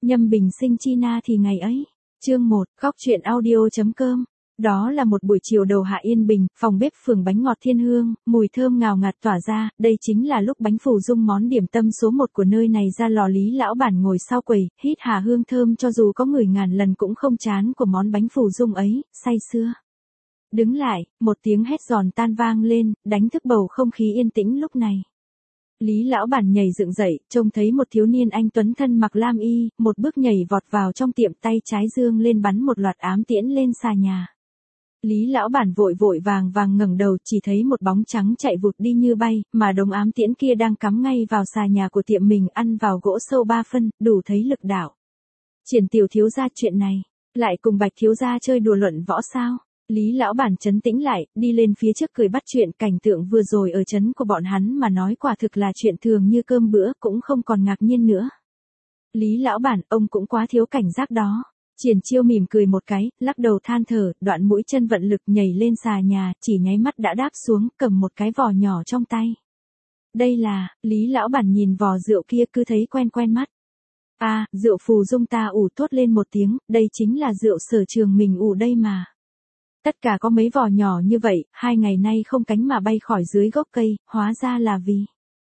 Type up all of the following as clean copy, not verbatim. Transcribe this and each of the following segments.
Nhâm bình sinh chi na thì ngày ấy. Chương 1, Góc truyện audio.com. Đó là một buổi chiều đầu hạ yên bình, phòng bếp phường bánh ngọt Thiên Hương, mùi thơm ngào ngạt tỏa ra, đây chính là lúc bánh phù dung món điểm tâm số 1 của nơi này ra lò. Lý lão bản ngồi sau quầy, hít hà hương thơm cho dù có người ngàn lần cũng không chán của món bánh phù dung ấy, say sưa. Đứng lại, một tiếng hét giòn tan vang lên, đánh thức bầu không khí yên tĩnh lúc này. Lý lão bản nhảy dựng dậy, trông thấy một thiếu niên anh tuấn thân mặc lam y, một bước nhảy vọt vào trong tiệm, tay trái giương lên bắn một loạt ám tiễn lên xà nhà. Lý lão bản vội vàng ngẩng đầu, chỉ thấy một bóng trắng chạy vụt đi như bay, mà đống ám tiễn kia đang cắm ngay vào xà nhà của tiệm mình, ăn vào gỗ sâu 3 phân, đủ thấy lực đạo. Triển tiểu thiếu gia chuyện này, lại cùng Bạch thiếu gia chơi đùa luận võ sao? Lý lão bản trấn tĩnh lại, đi lên phía trước cười bắt chuyện. Cảnh tượng vừa rồi ở trấn của bọn hắn mà nói quả thực là chuyện thường như cơm bữa, cũng không còn ngạc nhiên nữa. Lý lão bản, ông cũng quá thiếu cảnh giác đó. Triển Chiêu mỉm cười một cái, lắc đầu than thở, đoạn mũi chân vận lực nhảy lên xà nhà, chỉ nháy mắt đã đáp xuống, cầm một cái vò nhỏ trong tay. Đây là, Lý lão bản nhìn vò rượu kia cứ thấy quen mắt. À, rượu phù dung ta ủ, thốt lên một tiếng, đây chính là rượu sở trường mình ủ đây mà. Tất cả có mấy vò nhỏ như vậy, 2 ngày nay không cánh mà bay khỏi dưới gốc cây, hóa ra là vì.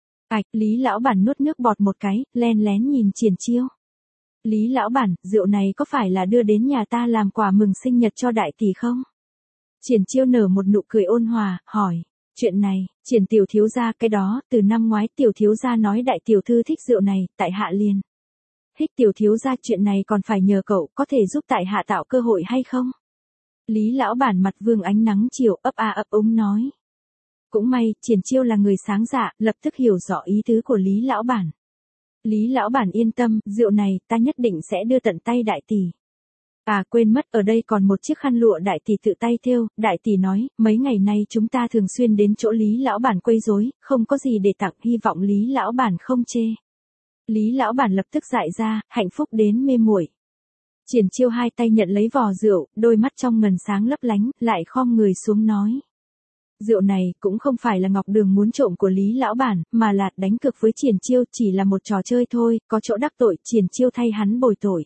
Lý lão bản nuốt nước bọt một cái, len lén nhìn Triển Chiêu. Lý lão bản, rượu này có phải là đưa đến nhà ta làm quà mừng sinh nhật cho đại tỷ không? Triển Chiêu nở một nụ cười ôn hòa, hỏi. Chuyện này, Triển tiểu thiếu gia, cái đó, từ năm ngoái tiểu thiếu gia nói đại tiểu thư thích rượu này, tại hạ liền. Hích tiểu thiếu gia, chuyện này còn phải nhờ cậu, có thể giúp tại hạ tạo cơ hội hay không? Lý lão bản mặt vương ánh nắng chiều, ấp ấp úng nói. Cũng may, Triển Chiêu là người sáng dạ, lập tức hiểu rõ ý tứ của Lý lão bản. Lý lão bản yên tâm, rượu này, ta nhất định sẽ đưa tận tay đại tỷ. À quên mất, ở đây còn một chiếc khăn lụa đại tỷ tự tay thêu. Đại tỷ nói, mấy ngày nay chúng ta thường xuyên đến chỗ Lý lão bản quấy rối, không có gì để tặng, hy vọng Lý lão bản không chê. Lý lão bản lập tức dại ra, hạnh phúc đến mê muội. Triển Chiêu 2 tay nhận lấy vò rượu, đôi mắt trong ngần sáng lấp lánh, lại khom người xuống nói. Rượu này cũng không phải là Ngọc Đường muốn trộm của Lý lão bản, mà là đánh cược với Triển Chiêu, chỉ là một trò chơi thôi, có chỗ đắc tội, Triển Chiêu thay hắn bồi tội.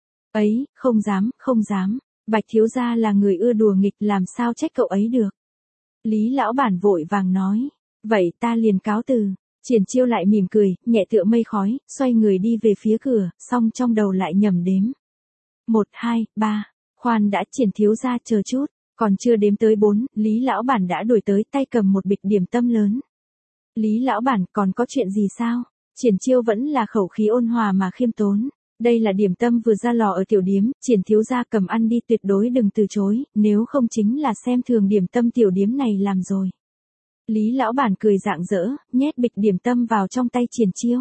Ấy, không dám, Bạch thiếu gia là người ưa đùa nghịch, làm sao trách cậu ấy được. Lý lão bản vội vàng nói, vậy ta liền cáo từ. Triển Chiêu lại mỉm cười, nhẹ tựa mây khói, xoay người đi về phía cửa, xong trong đầu lại nhẩm đếm. 1, 2, 3, khoan đã, Triển thiếu gia chờ chút, còn chưa đếm tới 4, Lý lão bản đã đuổi tới, tay cầm một bịch điểm tâm lớn. Lý lão bản, còn có chuyện gì sao? Triển Chiêu vẫn là khẩu khí ôn hòa mà khiêm tốn. Đây là điểm tâm vừa ra lò ở tiểu điếm, Triển thiếu gia cầm ăn đi, tuyệt đối đừng từ chối, nếu không chính là xem thường điểm tâm tiểu điếm này làm rồi. Lý lão bản cười rạng rỡ, nhét bịch điểm tâm vào trong tay Triển Chiêu.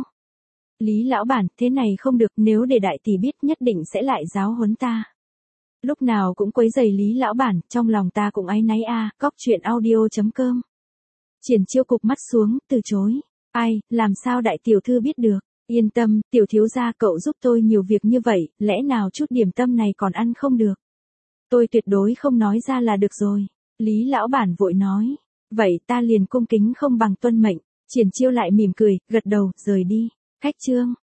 Lý lão bản, thế này không được, nếu để đại tỷ biết nhất định sẽ lại giáo huấn ta. Lúc nào cũng quấy rầy Lý lão bản, trong lòng ta cũng áy náy a. Góc truyện audio.com. Triển Chiêu cụp mắt xuống, từ chối. Ai, làm sao đại tiểu thư biết được? Yên tâm, tiểu thiếu gia, cậu giúp tôi nhiều việc như vậy, lẽ nào chút điểm tâm này còn ăn không được? Tôi tuyệt đối không nói ra là được rồi. Lý lão bản vội nói. Vậy ta liền cung kính không bằng tuân mệnh. Triển Chiêu lại mỉm cười, gật đầu, rời đi. Khách chương.